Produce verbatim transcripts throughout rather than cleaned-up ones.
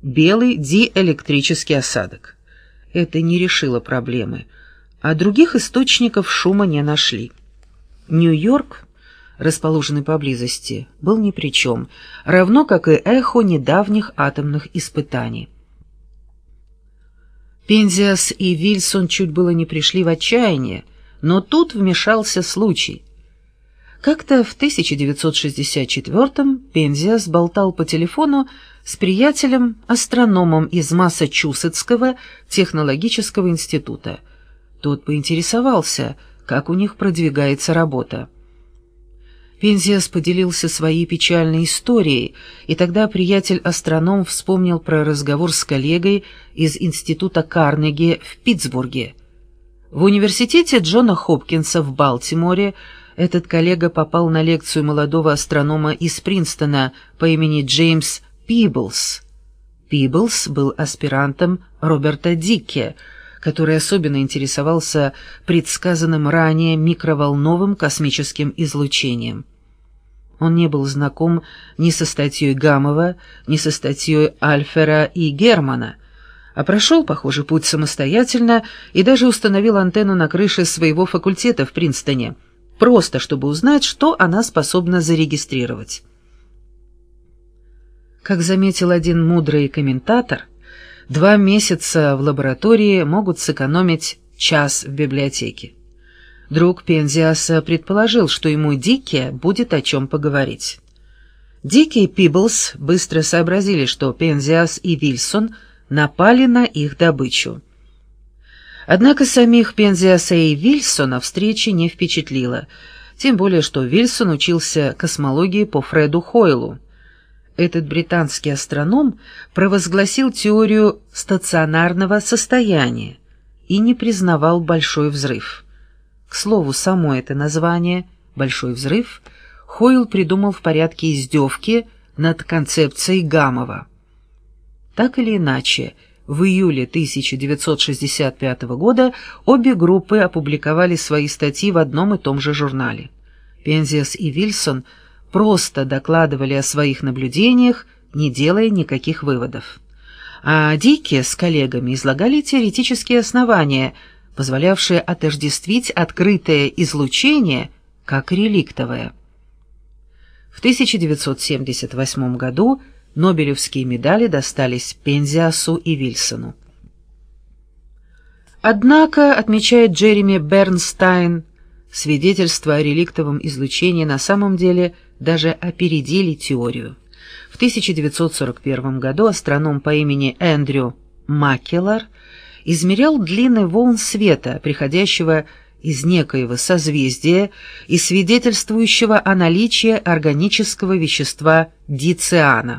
белый диэлектрический осадок. Это не решило проблемы, а других источников шума не нашли. Нью-Йорк, расположенный поблизости, был ни при чем, равно как и эхо недавних атомных испытаний. Пензиас и Вильсон чуть было не пришли в отчаяние, но тут вмешался случай. Как-то в тысяча девятьсот шестьдесят четвёртом Пензиас болтал по телефону с приятелем-астрономом из Массачусетского технологического института. Тот поинтересовался, как у них продвигается работа. Пензиас поделился своей печальной историей, и тогда приятель-астроном вспомнил про разговор с коллегой из института Карнеги в Питтсбурге. В университете Джона Хопкинса в Балтиморе этот коллега попал на лекцию молодого астронома из Принстона по имени Джеймс Пиблс. Пиблс был аспирантом Роберта Дикке, который особенно интересовался предсказанным ранее микроволновым космическим излучением. Он не был знаком ни со статьей Гамова, ни со статьей Альфера и Германа, а прошел, похоже, путь самостоятельно и даже установил антенну на крыше своего факультета в Принстоне, просто чтобы узнать, что она способна зарегистрировать. Как заметил один мудрый комментатор, два месяца в лаборатории могут сэкономить час в библиотеке. Друг Пензиаса предположил, что ему Дикке будет о чем поговорить. Дикке и Пиблс быстро сообразили, что Пензиас и Вильсон напали на их добычу. Однако самих Пензиаса и Вильсона встреча не впечатлила, тем более что Вильсон учился космологии по Фреду Хойлу. Этот британский астроном провозгласил теорию стационарного состояния и не признавал Большой взрыв. К слову, само это название «Большой взрыв» Хойл придумал в порядке издевки над концепцией Гамова. Так или иначе, в июле тысяча девятьсот шестьдесят пятого года обе группы опубликовали свои статьи в одном и том же журнале. Пензиас и Вильсон просто докладывали о своих наблюдениях, не делая никаких выводов. А Дикке с коллегами излагали теоретические основания, позволявшие отождествить открытое излучение как реликтовое. В тысяча девятьсот семьдесят восьмом году Нобелевские медали достались Пензиасу и Вильсону. Однако, отмечает Джереми Бернстайн, свидетельства о реликтовом излучении на самом деле даже опередили теорию. В тысяча девятьсот сорок первом году астроном по имени Эндрю Маккеллар измерял длины волн света, приходящего из некоего созвездия и свидетельствующего о наличии органического вещества дициана.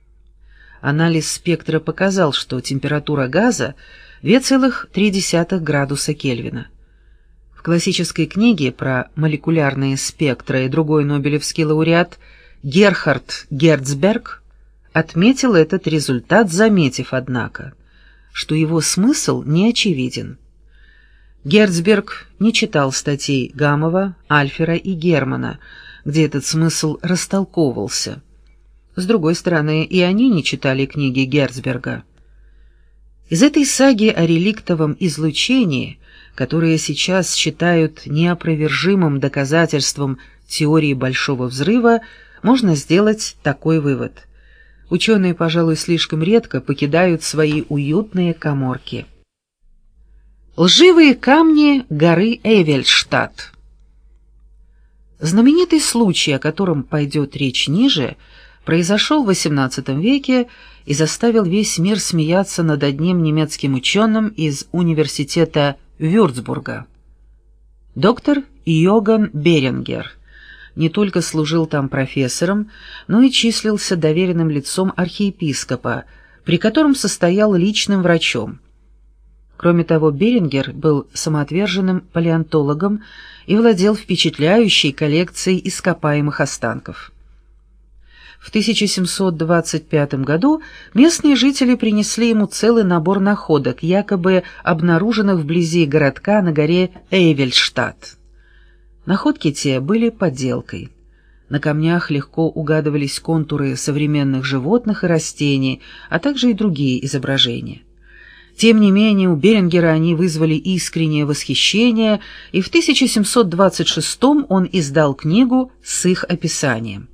Анализ спектра показал, что температура газа две целых три десятых градуса Кельвина. В классической книге про молекулярные спектры другой нобелевский лауреат Герхард Герцберг отметил этот результат, заметив, однако, что его смысл не очевиден. Герцберг не читал статей Гамова, Альфера и Германа, где этот смысл растолковывался. С другой стороны, и они не читали книги Герцберга. Из этой саги о реликтовом излучении, которое сейчас считают неопровержимым доказательством теории Большого взрыва, можно сделать такой вывод. Ученые, пожалуй, слишком редко покидают свои уютные каморки. Лживые камни горы Эвельштадт. Знаменитый случай, о котором пойдет речь ниже, произошел в восемнадцатом веке и заставил весь мир смеяться над одним немецким ученым из университета Вюрцбурга. Доктор Йоган Берингер не только служил там профессором, но и числился доверенным лицом архиепископа, при котором состоял личным врачом. Кроме того, Берингер был самоотверженным палеонтологом и владел впечатляющей коллекцией ископаемых останков. В тысяча семьсот двадцать пятом году местные жители принесли ему целый набор находок, якобы обнаруженных вблизи городка на горе Эвельштадт. Находки те были подделкой. На камнях легко угадывались контуры современных животных и растений, а также и другие изображения. Тем не менее, у Берингера они вызвали искреннее восхищение, и в тысяча семьсот двадцать шестом он издал книгу с их описанием.